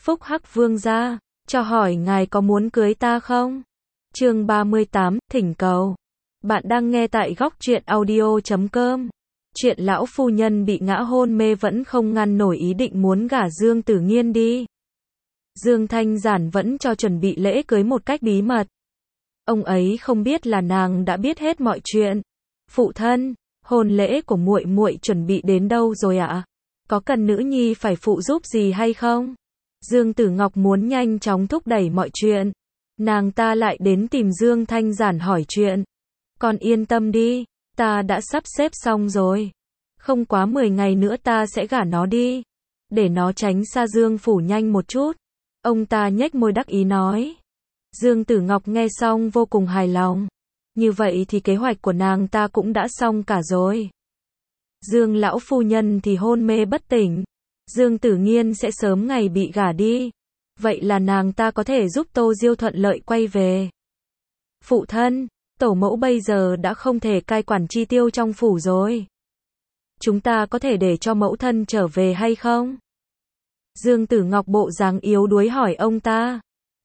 Phúc Hắc Vương gia, cho hỏi ngài có muốn cưới ta không? Chương 38, thỉnh cầu. Bạn đang nghe tại góc truyện audio.com. Chuyện lão phu nhân bị ngã hôn mê vẫn không ngăn nổi ý định muốn gả Dương Tử Nghiên đi. Dương Thanh Giản vẫn cho chuẩn bị lễ cưới một cách bí mật. Ông ấy không biết là nàng đã biết hết mọi chuyện. Phụ thân, hôn lễ của muội muội chuẩn bị đến đâu rồi ạ? Có cần nữ nhi phải phụ giúp gì hay không? Dương Tử Ngọc muốn nhanh chóng thúc đẩy mọi chuyện. Nàng ta lại đến tìm Dương Thanh Giản hỏi chuyện. Con yên tâm đi, ta đã sắp xếp xong rồi. Không quá 10 ngày nữa ta sẽ gả nó đi. Để nó tránh xa Dương phủ nhanh một chút. Ông ta nhếch môi đắc ý nói. Dương Tử Ngọc nghe xong vô cùng hài lòng. Như vậy thì kế hoạch của nàng ta cũng đã xong cả rồi. Dương lão phu nhân thì hôn mê bất tỉnh. Dương Tử Nghiên sẽ sớm ngày bị gả đi. Vậy là nàng ta có thể giúp Tô Diêu thuận lợi quay về. Phụ thân, tổ mẫu bây giờ đã không thể cai quản chi tiêu trong phủ rồi. Chúng ta có thể để cho mẫu thân trở về hay không? Dương Tử Ngọc bộ dáng yếu đuối hỏi ông ta.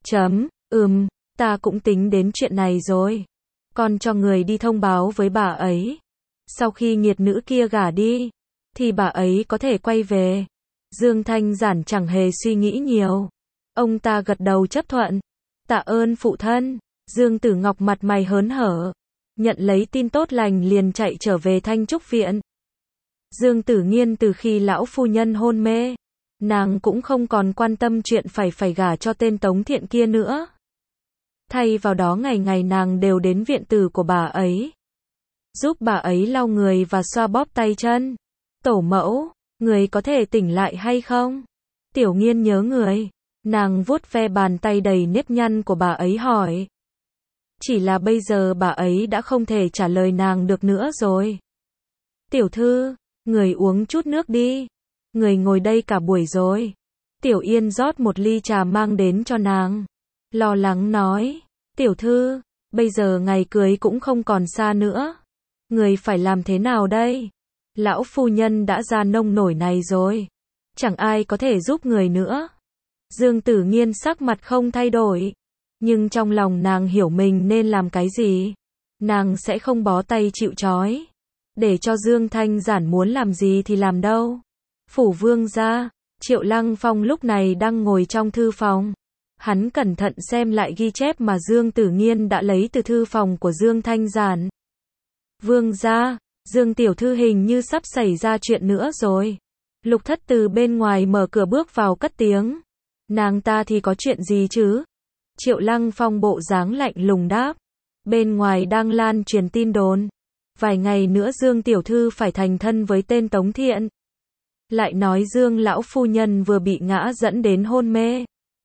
Ta cũng tính đến chuyện này rồi. Con cho người đi thông báo với bà ấy. Sau khi nghiệt nữ kia gả đi, thì bà ấy có thể quay về. Dương Thanh Giản chẳng hề suy nghĩ nhiều. Ông ta gật đầu chấp thuận. Tạ ơn phụ thân. Dương Tử Ngọc mặt mày hớn hở. Nhận lấy tin tốt lành liền chạy trở về Thanh Trúc Viện. Dương Tử Nghiên từ khi lão phu nhân hôn mê, nàng cũng không còn quan tâm chuyện phải gả cho tên Tống Thiện kia nữa. Thay vào đó ngày ngày nàng đều đến viện tử của bà ấy. Giúp bà ấy lau người và xoa bóp tay chân. Tổ mẫu, người có thể tỉnh lại hay không? Tiểu Nghiên nhớ người. Nàng vuốt ve bàn tay đầy nếp nhăn của bà ấy hỏi. Chỉ là bây giờ bà ấy đã không thể trả lời nàng được nữa rồi. Tiểu thư, người uống chút nước đi. Người ngồi đây cả buổi rồi. Tiểu Yên rót một ly trà mang đến cho nàng. Lo lắng nói. Tiểu thư, bây giờ ngày cưới cũng không còn xa nữa. Người phải làm thế nào đây? Lão phu nhân đã ra nông nổi này rồi. Chẳng ai có thể giúp người nữa. Dương Tử Nghiên sắc mặt không thay đổi. Nhưng trong lòng nàng hiểu mình nên làm cái gì. Nàng sẽ không bó tay chịu trói. Để cho Dương Thanh Giản muốn làm gì thì làm đâu. Phủ vương gia, Triệu Lăng Phong lúc này đang ngồi trong thư phòng. Hắn cẩn thận xem lại ghi chép mà Dương Tử Nghiên đã lấy từ thư phòng của Dương Thanh Giản. Vương gia, Dương tiểu thư hình như sắp xảy ra chuyện nữa rồi. Lục Thất từ bên ngoài mở cửa bước vào cất tiếng. Nàng ta thì có chuyện gì chứ? Triệu Lăng Phong bộ dáng lạnh lùng đáp. Bên ngoài đang lan truyền tin đồn. Vài ngày nữa Dương tiểu thư phải thành thân với tên Tống Thiện. Lại nói Dương lão phu nhân vừa bị ngã dẫn đến hôn mê.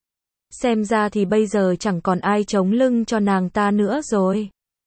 Xem ra thì bây giờ chẳng còn ai chống lưng cho nàng ta nữa rồi.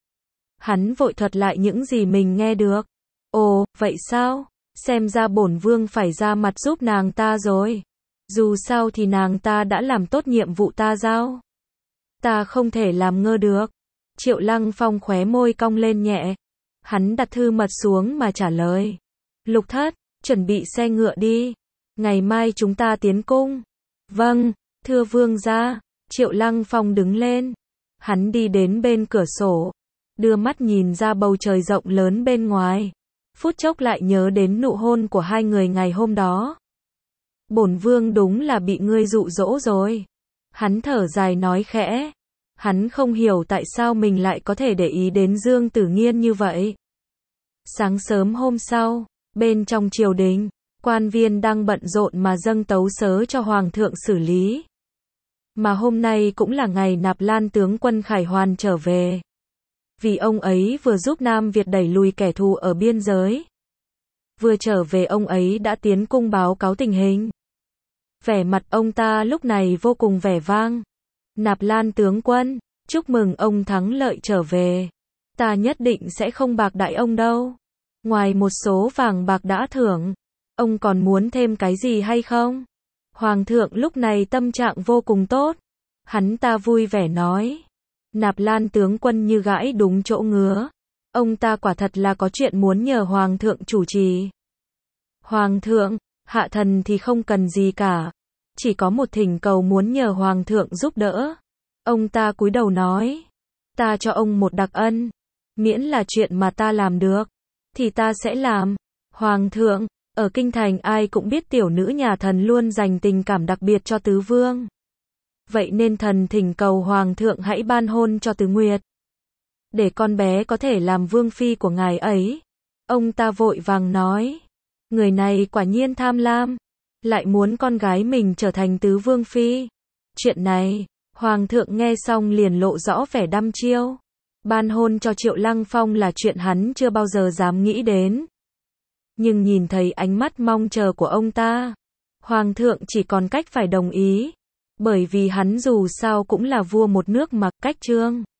Hắn vội thuật lại những gì mình nghe được. Ồ, vậy sao? Xem ra bổn vương phải ra mặt giúp nàng ta rồi. Dù sao thì nàng ta đã làm tốt nhiệm vụ ta giao. Ta không thể làm ngơ được. Triệu Lăng Phong khóe môi cong lên nhẹ. Hắn đặt thư mật xuống mà trả lời. Lục Thất, chuẩn bị xe ngựa đi. Ngày mai chúng ta tiến cung. Vâng, thưa vương gia. Triệu Lăng Phong đứng lên. Hắn đi đến bên cửa sổ. Đưa mắt nhìn ra bầu trời rộng lớn bên ngoài. Phút chốc lại nhớ đến nụ hôn của hai người ngày hôm đó. Bổn vương đúng là bị ngươi dụ dỗ rồi. Hắn thở dài nói khẽ. Hắn không hiểu tại sao mình lại có thể để ý đến Dương Tử Nghiên như vậy. Sáng sớm hôm sau, bên trong triều đình, quan viên đang bận rộn mà dâng tấu sớ cho hoàng thượng xử lý. Mà hôm nay cũng là ngày Nạp Lan tướng quân Khải Hoàn trở về. Vì ông ấy vừa giúp Nam Việt đẩy lùi kẻ thù ở biên giới. Vừa trở về ông ấy đã tiến cung báo cáo tình hình. Vẻ mặt ông ta lúc này vô cùng vẻ vang. Nạp Lan tướng quân, chúc mừng ông thắng lợi trở về. Ta nhất định sẽ không bạc đãi ông đâu. Ngoài một số vàng bạc đã thưởng, ông còn muốn thêm cái gì hay không? Hoàng thượng lúc này tâm trạng vô cùng tốt. Hắn ta vui vẻ nói. Nạp Lan tướng quân như gãi đúng chỗ ngứa. Ông ta quả thật là có chuyện muốn nhờ Hoàng thượng chủ trì. Hoàng thượng, hạ thần thì không cần gì cả. chỉ có một thỉnh cầu muốn nhờ Hoàng thượng giúp đỡ. Ông ta cúi đầu nói, ta cho ông một đặc ân, miễn là chuyện mà ta làm được, thì ta sẽ làm. Hoàng thượng, ở kinh thành ai cũng biết tiểu nữ nhà thần luôn dành tình cảm đặc biệt cho tứ vương. Vậy nên thần thỉnh cầu Hoàng thượng hãy ban hôn cho Tứ Nguyệt, để con bé có thể làm vương phi của ngài ấy. Ông ta vội vàng nói, người này quả nhiên tham lam, lại muốn con gái mình trở thành tứ vương phi. Chuyện này, Hoàng thượng nghe xong liền lộ rõ vẻ đăm chiêu. Ban hôn cho Triệu Lăng Phong là chuyện hắn chưa bao giờ dám nghĩ đến. Nhưng nhìn thấy ánh mắt mong chờ của ông ta, Hoàng thượng chỉ còn cách phải đồng ý. Bởi vì hắn dù sao cũng là vua một nước mà, cách trương